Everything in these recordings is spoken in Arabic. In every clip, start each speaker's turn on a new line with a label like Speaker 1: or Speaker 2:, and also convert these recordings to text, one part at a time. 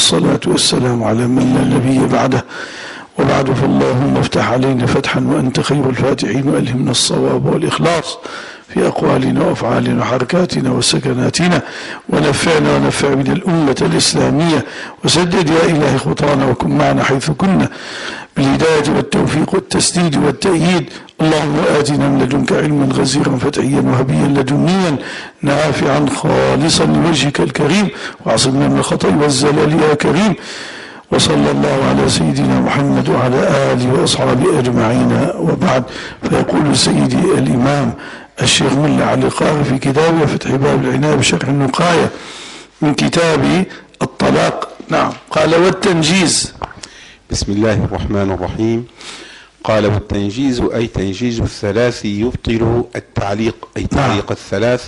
Speaker 1: والصلاة والسلام على من لا نبي بعده، وبعد، فاللهم افتح علينا فتحا وأنت خير الفاتحين، وألهمنا الصواب والإخلاص في أقوالنا وأفعالنا وحركاتنا وسكناتنا، ونفعنا ونفع من الأمة الإسلامية، وسدد يا إلهي خطانا، وكن معنا حيث كنا بالهداية والتوفيق والتسديد والتأييد. اللهم آتنا من لدنك علما غزيرا فتحيا وهبيا لدنيا نافعا خالصا لوجهك الكريم، واعصمنا من الخطأ والزلال يا كريم. وصلى الله على سيدنا محمد وعلى آله وأصحابه أجمعين، وبعد. فيقول سيدي الإمام الشيخ ملا علي القاري في كتابه فتح باب العناية بشرح النقاية من كتاب الطلاق. نعم. قال: والتنجيز.
Speaker 2: بسم الله الرحمن الرحيم. قال: والتنجيز أي تنجيز الثلاث يبطل التعليق، أي تعليق الثلاث.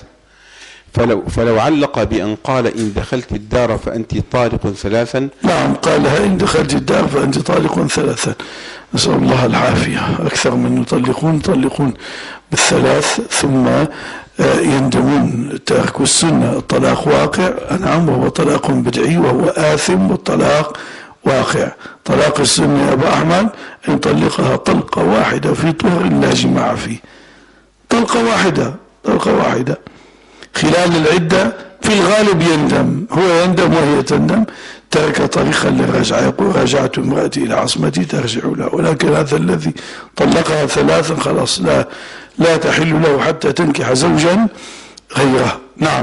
Speaker 2: فلو علق بأن قال: إن دخلت الدار فأنت طالق ثلاثا.
Speaker 1: نعم، قالها: إن دخلت الدار فأنت طالق ثلاثا. نسأل الله العافية. أكثر من يطلقون بالثلاث ثم يندمون. تارك السنة. الطلاق واقع، نعم، وهو طلاق بدعي وهو آثم، والطلاق واقع. طلاق السنة يا أبا أحمد أن يطلقها طلقة واحدة في طهر لا جماع فيه. طلقة واحدة خلال العدة. في الغالب يندم، هو يندم وهي تندم. ترك طريقا للرجعة، يقول: رجعت امرأتي إلى عصمتي ترجع له. ولكن هذا الذي طلقها ثلاثا خلاص لا تحل له حتى تنكح زوجا غيره. نعم.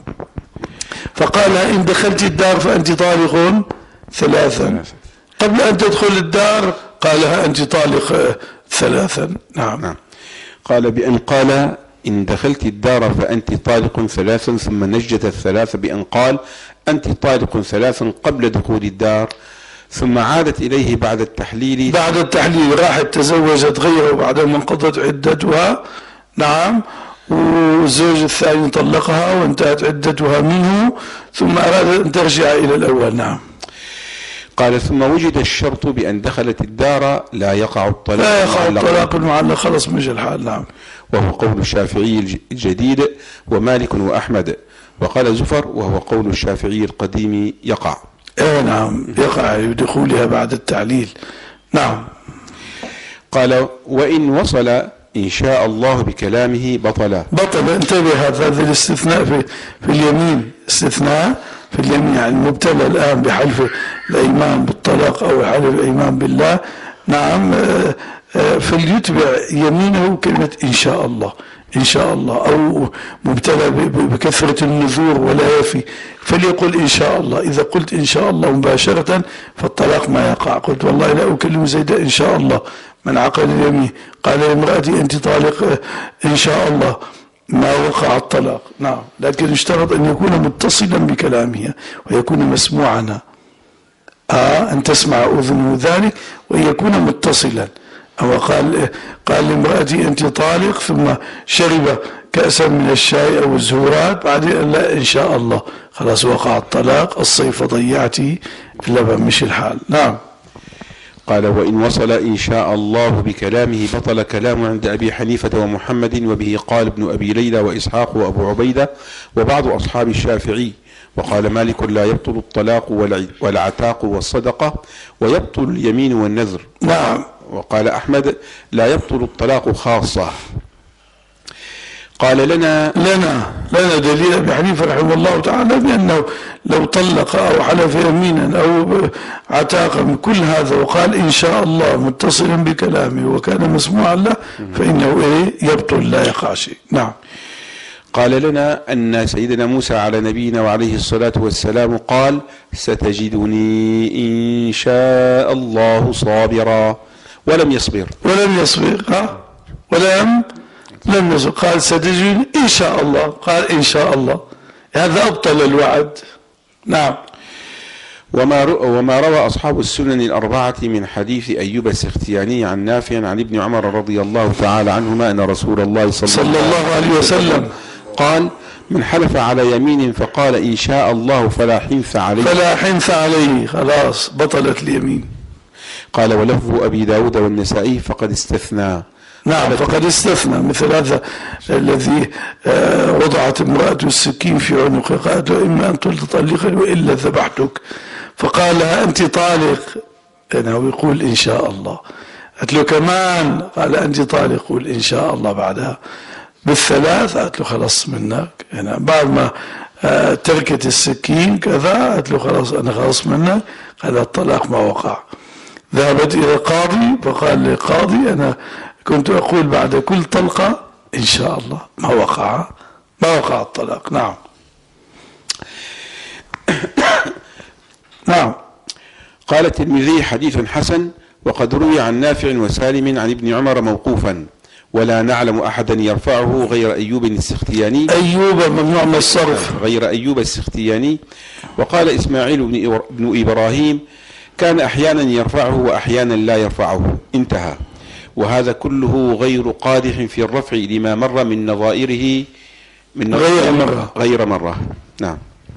Speaker 1: فقال: إن دخلت الدار فأنت طالق ثلاثا. قبل أن تدخل الدار قالها: أنت طالق ثلاثا. نعم.
Speaker 2: قال: بأن قال: إن دخلت الدار فأنت طالق ثلاثا، ثم نجت الثلاث بأن قال: أنت طالق ثلاثا قبل دخول الدار، ثم عادت إليه بعد التحليل.
Speaker 1: راحت تزوجت غيره بعد ما انقضت عدتها. نعم. والزوج الثاني طلقها وانتهت عدتها منه، ثم أراد أن ترجع إلى الأول. نعم.
Speaker 2: قال: ثم وجد الشرط بأن دخلت الدار لا يقع الطلاق
Speaker 1: المعلق، خلص مجى الحال. نعم.
Speaker 2: وهو قول الشافعي الجديد ومالك وأحمد. وقال زفر: وهو قول الشافعي القديم يقع.
Speaker 1: نعم، يقع بدخولها بعد التعليل. نعم.
Speaker 2: قال: وإن وصل إن شاء الله بكلامه بطل.
Speaker 1: انتبه، هذا الاستثناء في اليمين، استثناء في اليمين، يعني المبتلى الآن بحلف الأيمان بالطلاق أو حلف الأيمان بالله. نعم. فليتبع يمينه كلمة إن شاء الله، أو مبتلى بكثرة النذور ولا يفي، فليقل إن شاء الله. إذا قلت إن شاء الله مباشرة فالطلاق ما يقع. قلت: والله لا أكلم زيدا إن شاء الله، من عقد اليمين قال لامرأتي: أنت طالق إن شاء الله، ما وقع الطلاق. نعم. لكن اشترط أن يكون متصلا بكلامها ويكون مسموعا، أن تسمع أذنه ذلك، وأن يكون متصلا. أو قال لامرأتي: أنت طالق، ثم شرب كأسا من الشاي أو الزهورات، بعدين: لا إن شاء الله، خلاص وقع الطلاق. الصيف ضيعتي اللبن، مش الحال. نعم.
Speaker 2: قال: وإن وصل إن شاء الله بكلامه بطل كلام عند أبي حنيفة ومحمد، وبه قال ابن أبي ليلى وإسحاق وأبو عبيدة وبعض أصحاب الشافعي. وقال مالك: لا يبطل الطلاق والعتاق والصدقة، ويبطل اليمين والنذر.
Speaker 1: نعم.
Speaker 2: وقال أحمد: لا يبطل الطلاق خاصة. قال: لنا
Speaker 1: دليل أبي حنيفة رحمه الله تعالى بأنه لو طلق أو حلف يمينا أو عتاقا كل هذا وقال إن شاء الله متصلا بكلامه وكان مسموعا له، فإنه يبطل، لا يقع شيء. نعم.
Speaker 2: قال: لنا أن سيدنا موسى على نبينا وعليه الصلاة والسلام قال: ستجدني إن شاء الله صابرا، ولم يصبر.
Speaker 1: لم يصبر. قال: ستجدني إن شاء الله، قال إن شاء الله، هذا أبطل الوعد. نعم.
Speaker 2: وما روى أصحاب السنن الأربعة من حديث أيوب السختياني عن نافع عن ابن عمر رضي الله تعالى عنهما أن رسول الله صلى الله عليه وسلم قال: من حلف على يمين فقال إن شاء الله فلا حنث عليه، خلاص بطلت اليمين. قال: ولفظ أبي داود والنسائي فقد استثنى.
Speaker 1: نعم، فقد استثنى مثل هذا الذي وضعت امرأة السكين في عنقه، قالت له: إما أن تطلقني وإلا ذبحتك. فقال لها أنت طالق، أنه يقول إن شاء الله. قالت له كمان، قال أنت طالق، يقول إن شاء الله. بعدها بالثلاث قالت له خلص منك، يعني بعد ما تركت السكين كذا قالت له خلاص أنا خلص منك. قال الطلاق ما وقع. ذهبت إلى القاضي فقال للقاضي أنا كنت أقول بعد كل طلقة إن شاء الله. ما وقع الطلاق. نعم. نعم.
Speaker 2: قال الترمذي حديث حسن، وقد روي عن نافع وسالم عن ابن عمر موقوفا، ولا نعلم أحدا يرفعه غير أيوب السختياني.
Speaker 1: أيوب ممنوع من الصرف.
Speaker 2: غير أيوب السختياني. وقال إسماعيل بن إبراهيم كان أحيانا يرفعه وأحيانا لا يرفعه. انتهى. وهذا كله غير قادح في الرفع لما مر من نظائره غير مرة. نعم.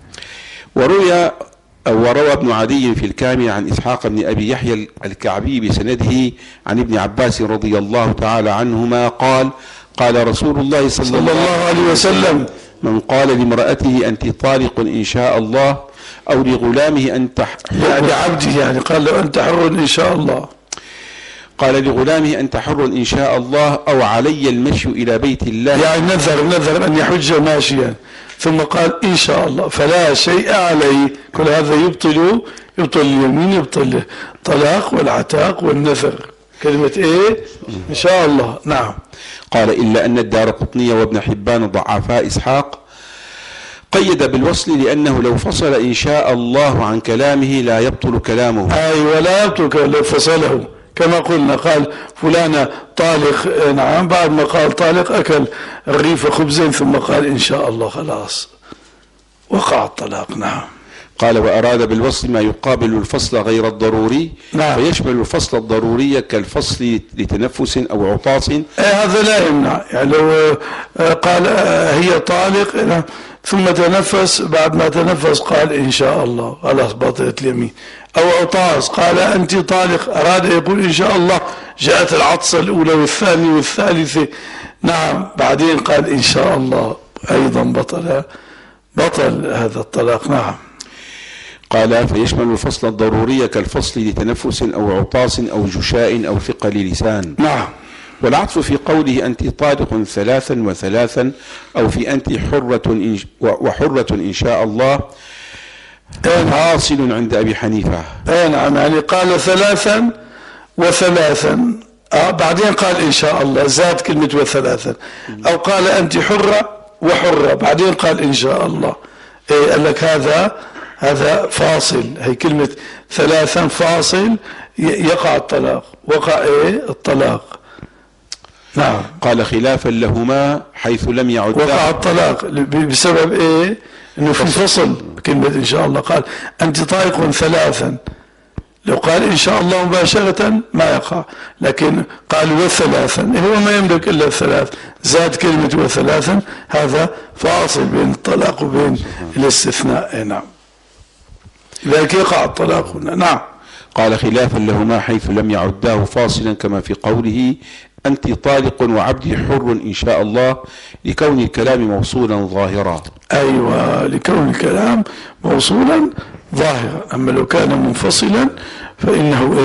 Speaker 2: وروى ابن عدي في الكامل عن إسحاق بن أبي يحيى الكعبي بسنده عن ابن عباس رضي الله تعالى عنهما قال قال رسول الله صلى الله عليه وسلم من قال لامرأته أنت طالق إن شاء الله، أو لغلامه أنت حر،
Speaker 1: يعني عبده، يعني قال له أنت حر إن شاء الله،
Speaker 2: قال لغلامه أنت حر إن شاء الله، أو علي المشي إلى بيت الله،
Speaker 1: يعني نذر أن يحج ماشيا ثم قال إن شاء الله فلا شيء عليه. كل هذا يبطل اليمين، يبطل الطلاق والعتاق والنذر. كلمة إيه؟ إن شاء الله. نعم.
Speaker 2: قال إلا أن الدارقطني وابن حبان ضعفا إسحاق، قيد بالوصل لأنه لو فصل إن شاء الله عن كلامه لا يبطل كلامه.
Speaker 1: أيوة لا يبطل لو فصله، كما قلنا قال فلانة طالق، نعم، بعد ما قال طالق أكل الرغيف خبزين ثم قال إن شاء الله، خلاص وقع الطلاق. نعم.
Speaker 2: قال وأراد بالوصل ما يقابل الفصل غير الضروري.
Speaker 1: نعم.
Speaker 2: فيشمل الفصل الضروري كالفصل لتنفس أو عطاس.
Speaker 1: هذا لا يمنع، يعني لو قال هي طالق ثم تنفس، بعد ما تنفس قال إن شاء الله، خلاص بطلت اليمين. أو عطاس قال أنت طالق، أراد يقول إن شاء الله، جاءت العطسة الأولى والثانية والثالثة، نعم، بعدين قال إن شاء الله، أيضا بطل هذا الطلاق. نعم.
Speaker 2: قال فيشمل الفصل الضروري كالفصل لتنفس أو عطاس أو جشاء أو ثقل لسان.
Speaker 1: نعم.
Speaker 2: والعطف في قوله أنت طالق ثلاثا وثلاثا، أو في أنت حرة وحرة إن شاء الله، حاصل عند أبي حنيفة.
Speaker 1: نعم، يعني قال ثلاثا وثلاثا، بعدين قال إن شاء الله، زاد كلمة وثلاثا. أو قال أنت حرة وحرة، بعدين قال إن شاء الله. قال لك هذا فاصل، هي كلمة ثلاثا فاصل، يقع الطلاق، وقع الطلاق. نعم.
Speaker 2: قال خلافا لهما حيث لم يعد،
Speaker 1: وقع الطلاق بسبب انه في فصل كلمة ان شاء الله. قال انت طالق ثلاثا، لو قال ان شاء الله مباشرة ما يقع، لكن قال وثلاثا، هو ما يملك الا الثلاث، زاد كلمة وثلاثا، هذا فاصل بين الطلاق وبين الاستثناء. نعم. لذلك يقع الطلاق هنا. نعم.
Speaker 2: قال خلافا لهما حيث لم يعداه فاصلا، كما في قوله أنت طالق وعبدي حر إن شاء الله، لكون الكلام موصولا ظاهرا.
Speaker 1: أيوة، لكون الكلام موصولا ظاهرا. أما لو كان منفصلا فإنه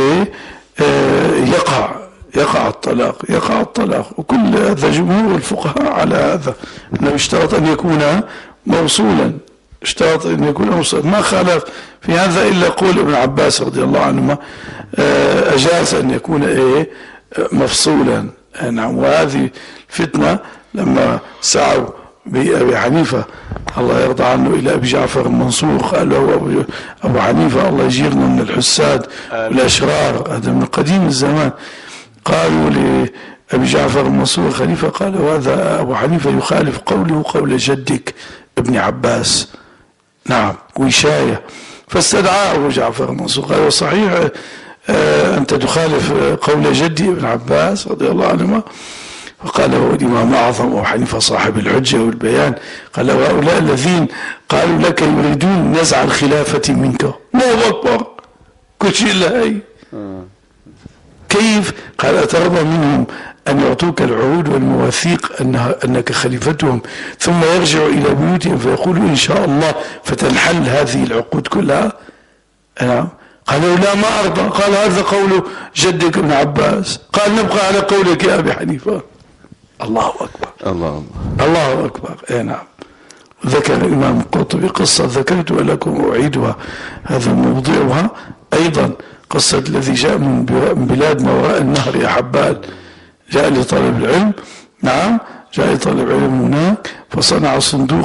Speaker 1: يقع الطلاق. وكل هذا جمهور الفقهاء على هذا، أنه اشترط أن يكون موصولا، ما خالف في هذا إلا قول ابن عباس رضي الله عنهما، أجاز أن يكون مفصولا. نعم. وهذه فتنة لما سعوا بأبي حنيفة الله يرضى عنه إلى أبي جعفر المنصور، قال له أبو حنيفة الله يجيرنا من الحساد والأشرار، هذا من قديم الزمان. قالوا لأبي جعفر المنصور خليفة، قالوا هذا أبو حنيفة يخالف قوله قول جدك ابن عباس. نعم. وشاية. فاستدعاه أبو جعفر المنصور قال صحيح أنت تخالف قول جدي ابن عباس رضي الله عنهما؟ فقال هو الإمام أعظم أبو حنيفة صاحب الحجة والبيان، قال هؤلاء الذين قالوا لك يريدون نزع الخلافة منك، الله أكبر، كل شيء إلا هي. كيف؟ قال أترضى منهم أن يعطوك العهود والمواثيق أنك خليفتهم، ثم يرجعوا إلى بيوتهم فيقولوا إن شاء الله فتنحل هذه العقود كلها؟ نعم. قالوا لا ما أرضى. قال هذا قول جدك ابن عباس. قال نبقى على قولك يا أبي حنيفة. الله أكبر. الله أكبر. نعم. ذكر الإمام القرطبي قصة ذكرتها لكم أعيدها، هذا موضوعها أيضا، قصة الذي جاء من بلاد ما وراء النهر يا حبال، جاء لطلب العلم. نعم. جاء لطلب العلم هناك فصنع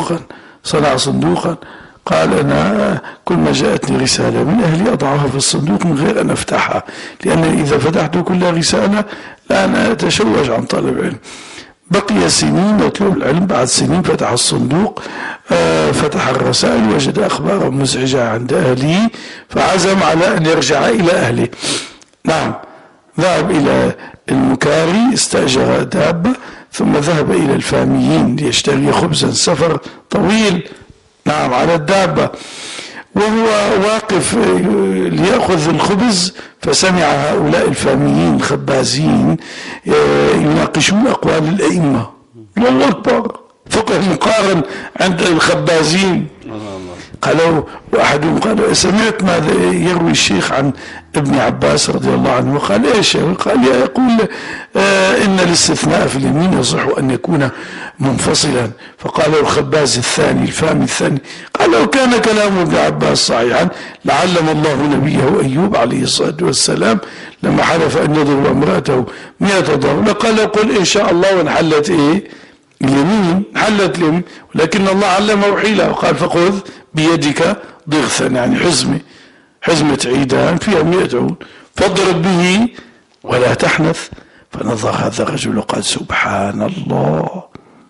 Speaker 1: صندوقا. قال أنا كل ما جاءتني رسالة من أهلي أضعها في الصندوق من غير أن أفتحها، لأنني إذا فتحت كل رسالة لا أنا أتشوش عن طلب العلم. بقي سنين يطلب العلم، بعد سنين فتح الصندوق، فتح الرسائل، وجد أخبارا مزعجة عند أهله، فعزم على أن يرجع إلى أهله. نعم. ذهب إلى المكاري، استأجر دابة، ثم ذهب إلى الفاميين ليشتري خبزا، سفر طويل. نعم. على الدابة، وهو واقف ليأخذ الخبز فسمع هؤلاء الفاميين الخبازين يناقشون أقوال الأئمة. الله أكبر. فقه مقارن عند الخبازين. قالوا وأحدهم قال سمعت ماذا يروي الشيخ عن ابن عباس رضي الله عنه؟ قال ايش؟ قال يقول ان الاستثناء في اليمين يصح ان يكون منفصلا. فقال الخباز الثاني الفامي الثاني قال لو كان كلام ابن عباس صحيحا لعلم الله نبيه أيوب عليه الصلاة والسلام لما حلف أن يضرب امرأته 100 ضرب قال قل إن شاء الله وانحلت اليمين، حلت اليمين، ولكن الله علمه حيلة وقال فخذ بيدك ضغثا، يعني حزمة عيدان فيها 100 عود فاضرب به ولا تحنث. فنظر هذا الرجل وقال سبحان الله.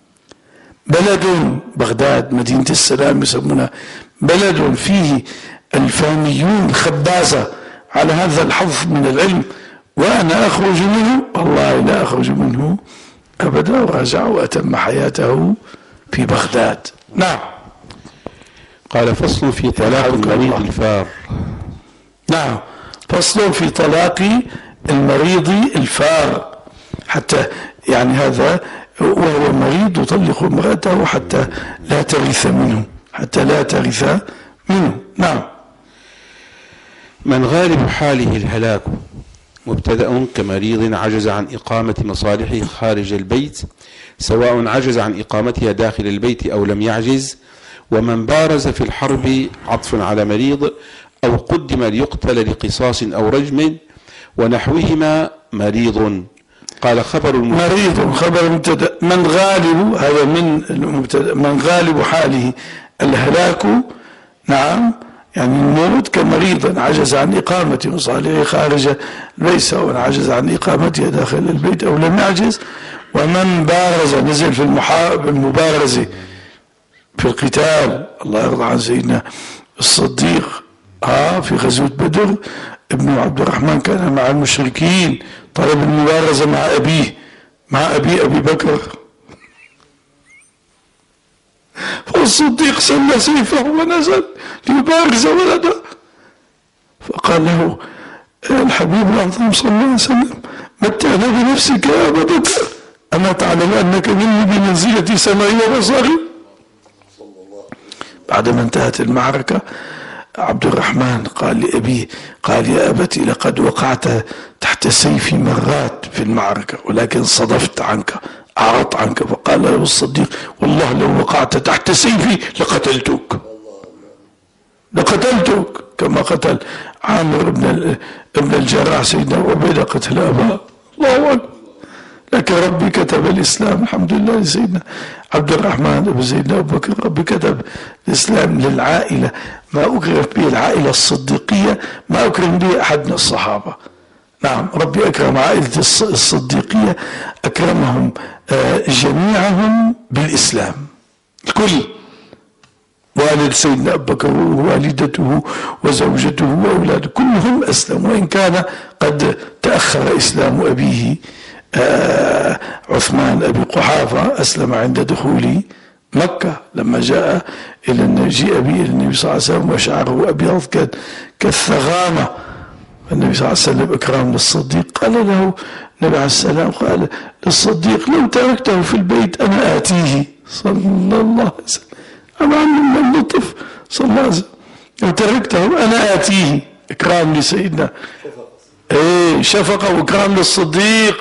Speaker 1: بلد بغداد مدينة السلام يسمونها بلد فيه الفاميون الخبازة على هذا الحظ من العلم، وأنا أخرج منه والله لا أخرج منه أبدا. ورجع وأتم حياته في بغداد. نعم.
Speaker 2: قال فصل في طلاق المريض الفار.
Speaker 1: نعم. فصل في طلاق المريض الفار، حتى يعني هذا وهو مريض يطلق امرأته حتى لا ترث منه. نعم.
Speaker 2: من غالب حاله الهلاك مبتدأ كمريض عجز عن إقامة مصالحه خارج البيت سواء عجز عن إقامتها داخل البيت أو لم يعجز. ومن بارز في الحرب عطف على مريض أو قدم ليقتل لقصاص أو رجم ونحوهما مريض. قال
Speaker 1: مريض خبر مبتدأ. من غالب هذا من المبتدأ. من غالب حاله الهلاك. نعم. يعني الموت كمريض عجز عن إقامة مصالحه خارج البيت سواء عجز عن إقامتها داخل البيت أو لم يعجز. ومن بارز نزل في المبارزة في القتال. الله يرضى عن سيدنا الصديق في غزوة بدر ابن عبد الرحمن كان مع المشركين، طلب المبارزة مع أبي بكر، فالصديق سل سيفه ونزل ليبارز ولده، فقال له الحبيب العظيم صلى الله عليه وسلم متعنا بنفسك يا أبا بكر أما تعلم أنك مني بمنزلة سمعي وبصري. بعدما انتهت المعركة عبد الرحمن قال لأبيه قال يا أبتي لقد وقعت تحت سيفي مرات في المعركة ولكن صدفت عنك أعرضت عنك. فقال له الصديق والله لو وقعت تحت سيفي لقتلتك كما قتل عامر ابن الجراح سيدنا عبيدة قتل أباه. الله أكبر. لكن ربي كتب الإسلام الحمد لله لسيدنا عبد الرحمن ابن سيدنا أبو بكر. ربي كتب الإسلام للعائلة ما أكرم به العائلة الصديقية ما أكرم به أحد من الصحابة. نعم. ربي أكرم عائلة الصديقية أكرمهم جميعهم بالإسلام الكل. والد سيدنا أبو بكر ووالدته وزوجته وأولاده كلهم أسلموا وإن كان قد تأخر إسلام أبيه عثمان أبي قحافة أسلم عند دخول مكة لما جاء إلى النبي صلى الله عليه وسلم وشعره أبيض كالثغامة. النبي صلى الله عليه وسلم إكرام للصديق قال له النبي عليه السلام قال للصديق لو تركته في البيت أنا آتيه صلى الله عليه وسلم. أما من اللطف صلى الله عليه وسلم لو تركته أنا آتيه إكرام لسيدنا شفقة وإكرام للصديق،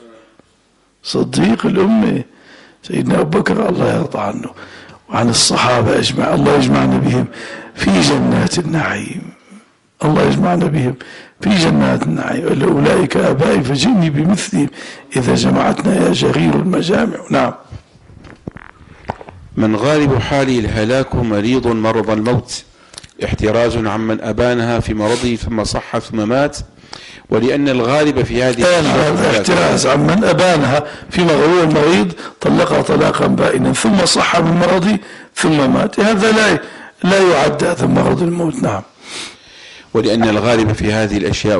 Speaker 1: صديق الأمة سيدنا أبو بكر الله يرضى عنه وعن الصحابة أجمع. الله يجمعنا بهم في جنات النعيم، الله يجمعنا بهم في جنات النعيم. أولئك آبائي فجئني بمثلهم إذا جمعتنا يا جرير المجامع. نعم.
Speaker 2: من غالب حاله الهلاك مريض مرض الموت، احتراز عمن أبانها في مرضه ثم صح ثم مات، ولأن الغالب في هذه
Speaker 1: احتراز عمن أبانها في هو المريض طلقها طلاقا بائنا ثم صح من مرضه ثم مات، هذا لا يعد هذا مرض الموت. نعم.
Speaker 2: ولأن الغالب في هذه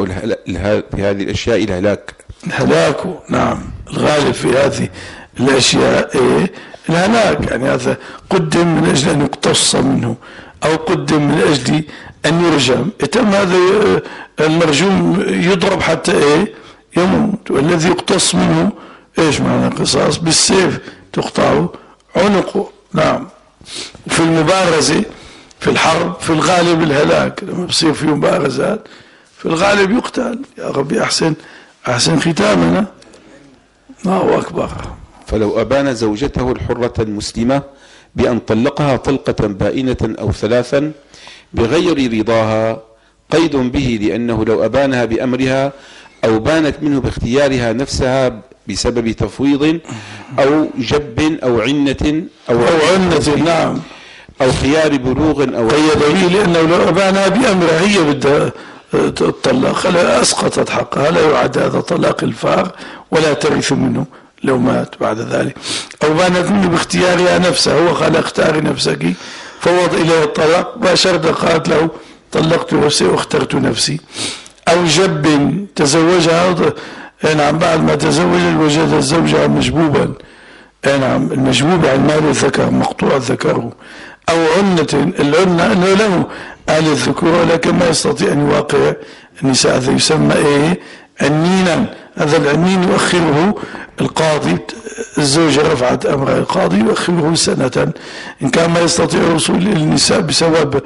Speaker 2: الأشياء الهلاك.
Speaker 1: نعم، الغالب في هذه الأشياء الهلاك، يعني هذا قدم من أجل أن يقتص منه أو قدم من أجل أن يرجم، يتم هذا المرجوم يضرب حتى يموت، والذي يقتص منه ايش معنى القصاص؟ بالسيف تقطع عنقه. نعم. في المبارزة في الحرب في الغالب الهلاك، لما بصير في مبارزات في الغالب يقتل. يا ربي أحسن ختامنا. الله أكبر.
Speaker 2: فلو أبان زوجته الحرة المسلمة بأن طلقها طلقة بائنة أو ثلاثا بغير رضاها قيد به، لأنه لو أبانها بأمرها أو بانت منه باختيارها نفسها بسبب تفويض أو جب أو عنة
Speaker 1: نعم،
Speaker 2: أو خيار بلوغ أو
Speaker 1: قيد به، لأنه لو أبانها بأمرها هي بدها تطلق أسقطت حقها، لا يعد هذا طلاق الفار ولا ترث منه لو مات بعد ذلك. أو بانت منه باختيارها نفسها، هو قال اختاري نفسك فوض إليه الطلاق باشرت قالت له طلقت نفسي واخترت نفسي. أو جب تزوجها نعم بعد ما تزوج وجد الزوجة مجبوبا، نعم المجبوب عن مال الذكر مقطوع ذكره. أو عنة، العنة أنه له آل الذكور ولكن ما يستطيع أن يواقع النساء، هذا يسمى عنينا. هذا العنين يؤخره القاضي، الزوجة رفعت أمر القاضي يؤخره سنة إن كان ما يستطيع الوصول للنساء بسبب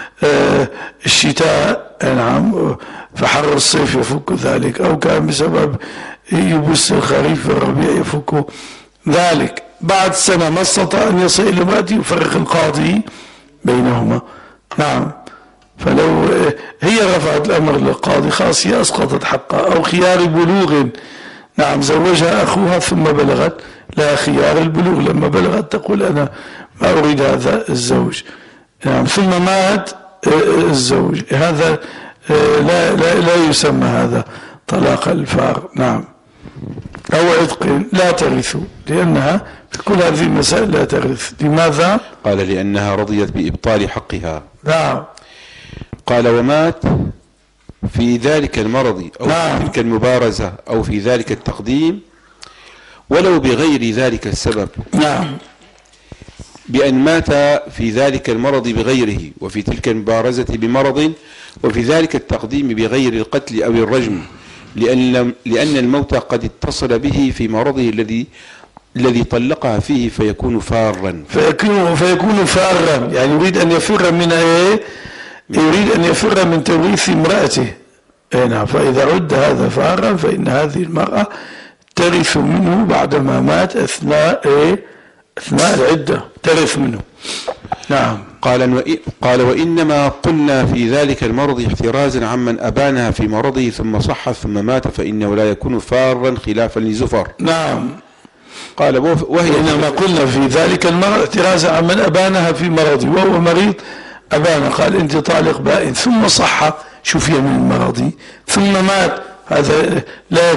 Speaker 1: الشتاء، نعم فحر الصيف يفك ذلك، أو كان بسبب يبس الخريف والربيع يفك ذلك. بعد سنة ما استطاع أن يصل إلى امرأته يفرق القاضي بينهما. نعم. فلو هي رفعت الأمر للقاضي خلاص هي أسقطت حقها. أو خيار بلوغ، نعم زوجها أخوها ثم بلغت، لا خيار البلوغ، لما بلغت تقول أنا ما أريد هذا الزوج، نعم ثم مات الزوج، هذا لا يسمى هذا طلاق الفار. نعم. أو عتق لا ترث، لأنها في كل هذه المسائل لا ترث. لماذا؟
Speaker 2: قال لأنها رضيت بإبطال حقها.
Speaker 1: نعم.
Speaker 2: قال ومات في ذلك المرض أو
Speaker 1: نعم.
Speaker 2: في تلك المبارزة أو في ذلك التقديم ولو بغير ذلك السبب.
Speaker 1: نعم. بأن
Speaker 2: مات في ذلك المرض بغيره، وفي تلك المبارزة بمرض، وفي ذلك التقديم بغير القتل أو الرجم، لأن الموت قد اتصل به في مرضه الذي طلقها فيه فيكون فارا.
Speaker 1: فيكون فارا، يعني يريد أن يفر من يريد أن يفر من توريث امرأته. نعم. فإذا عد هذا فارا فإن هذه المرأة ترث منه بعدما مات أثناء العدة، ترث منه. نعم.
Speaker 2: قال وإنما قلنا في ذلك المرض احترازا عمن أبانها في مرضه ثم صح ثم مات فإنه لا يكون فارا خلافا لزفر.
Speaker 1: نعم.
Speaker 2: قال وهي
Speaker 1: إنما قلنا في ذلك المرض احترازا عمن أبانها في مرضه، وهو مريض أبانا قال أنت طالق بائن ثم صح شفي من مرضي ثم مات، هذا لا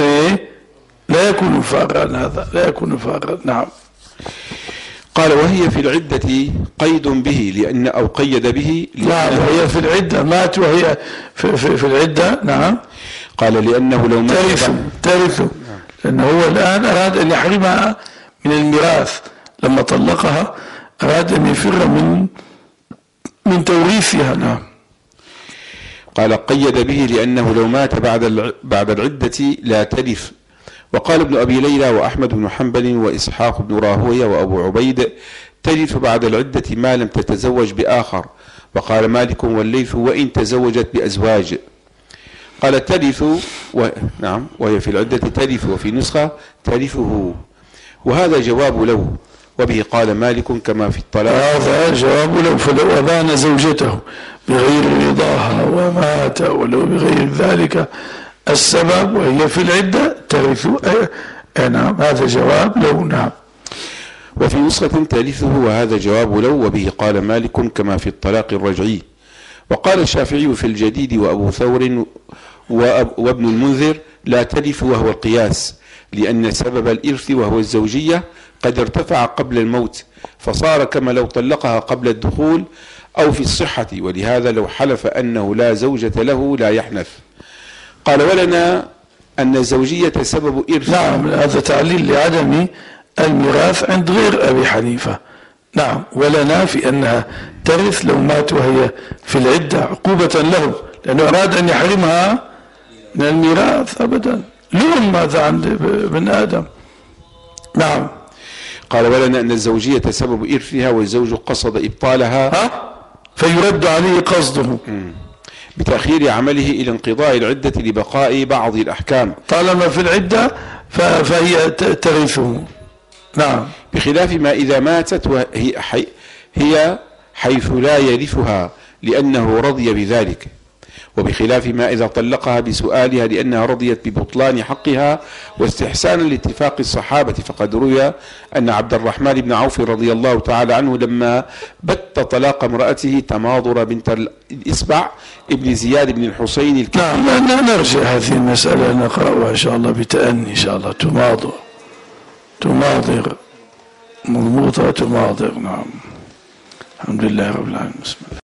Speaker 1: يكون فارا، هذا لا يكون فارا. نعم.
Speaker 2: قال وهي في العدة قيد به لأن أو قيد به
Speaker 1: نعم. هي في العدة مات وهي في العدة. نعم.
Speaker 2: قال لأنه لو مات
Speaker 1: ترث لأنه هو الآن أراد أن يحرمها من الميراث، لما طلقها أراد أن يفر من توريثها. نعم.
Speaker 2: قال قيد به لأنه لو مات بعد العدة لا ترث. وقال ابن أبي ليلى وأحمد بن حنبل وإسحاق بن راهوية وأبو عبيد ترث بعد العدة ما لم تتزوج بآخر وقال مالك والليث وإن تزوجت بأزواج. قال ترث نعم، وهي في العدة ترث، وفي نسخة ترثه، وهذا جواب لو، وبه قال مالك كما في الطلاق.
Speaker 1: هذا جواب لو، فلو أبان زوجته بغير رضاها ومات ولو بغير ذلك السبب وهي في العدة ترث. نعم، هذا جواب لو. نعم.
Speaker 2: وفي نسخة ترثه، وهذا جواب لو، وبه قال مالك كما في الطلاق الرجعي. وقال الشافعي في الجديد وأبو ثور وابن المنذر لا ترث، وهو القياس، لأن سبب الإرث وهو الزوجية قد ارتفع قبل الموت، فصار كما لو طلقها قبل الدخول أو في الصحة، ولهذا لو حلف أنه لا زوجة له لا يحنث. قال ولنا أن الزوجية سبب إرث.
Speaker 1: نعم، هذا تعليل لعدم الميراث عند غير أبي حنيفة. نعم، ولنا في أنها ترث لو مات وهي في العدة عقوبة له، لأنه أراد أن يحرمها من الميراث أبدا. لون ماذا عند ابن آدم. نعم.
Speaker 2: قال ولنا أن الزوجية سبب إرثها، والزوج قصد إبطالها
Speaker 1: فيرد عليه قصده
Speaker 2: بتأخير عمله إلى انقضاء العدة لبقاء بعض الأحكام.
Speaker 1: طالما في العدة فهي ترثه. نعم.
Speaker 2: بخلاف ما إذا ماتت وهي حيث لا يرثها لأنه رضي بذلك، وبخلاف ما إذا طلقها بسؤالها لأنها رضيت ببطلان حقها واستحسانا لاتفاق الصحابة. فقد روي أن عبد الرحمن بن عوف رضي الله تعالى عنه لما بت طلاق امرأته تماضر بنت الإسبع ابن زياد بن الحسين الكبير.
Speaker 1: نعم، نرجع هذه المسألة نقرأها إن شاء الله بتأني إن شاء الله. تماضر مضبوطة تماضر. نعم. الحمد لله رب العالمين. بسم الله.